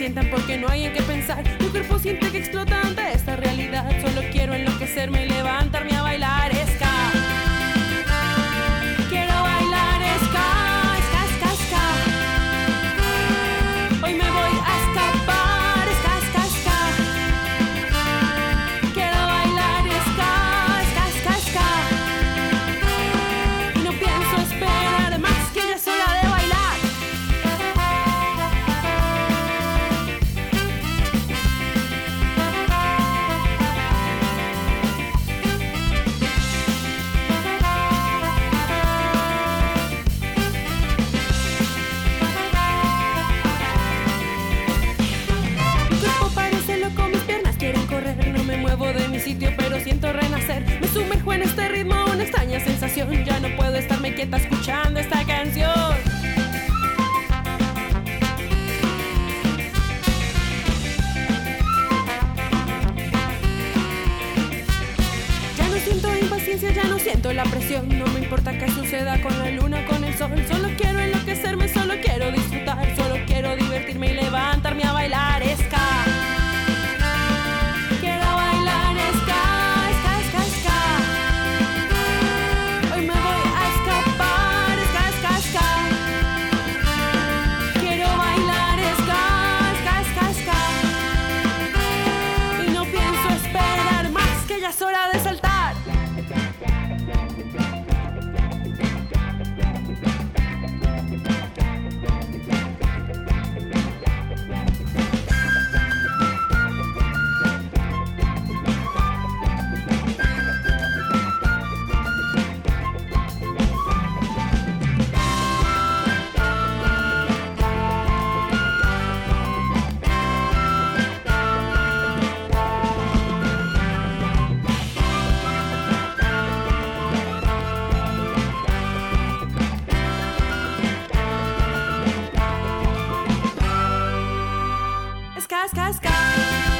sientan porque no hay en qué pensar. Mi cuerpo siente que explota ante esta realidad. Solo quiero enloquecerme y levantarme a bailar ska. Quiero bailar ska, ska, ska, ska. Hoy me voy a escapar, ska, ska, ska. Quiero bailar ska, ska, ska, ska. Y no pienso esperar más, que ya es hora de bailar. No me muevo de mi sitio, pero siento renacer. Me sumerjo en este ritmo, una extraña sensación. Ya no puedo estarme quieta escuchando esta canción. Ya no siento impaciencia, ya no siento la presión. No me importa qué suceda con la luna o con el sol. Solo quiero enloquecerme, solo quiero disfrutar. Solo quiero divertirme y levantarme a bailar ska. Es hora de saltar. Ska, ska, ska.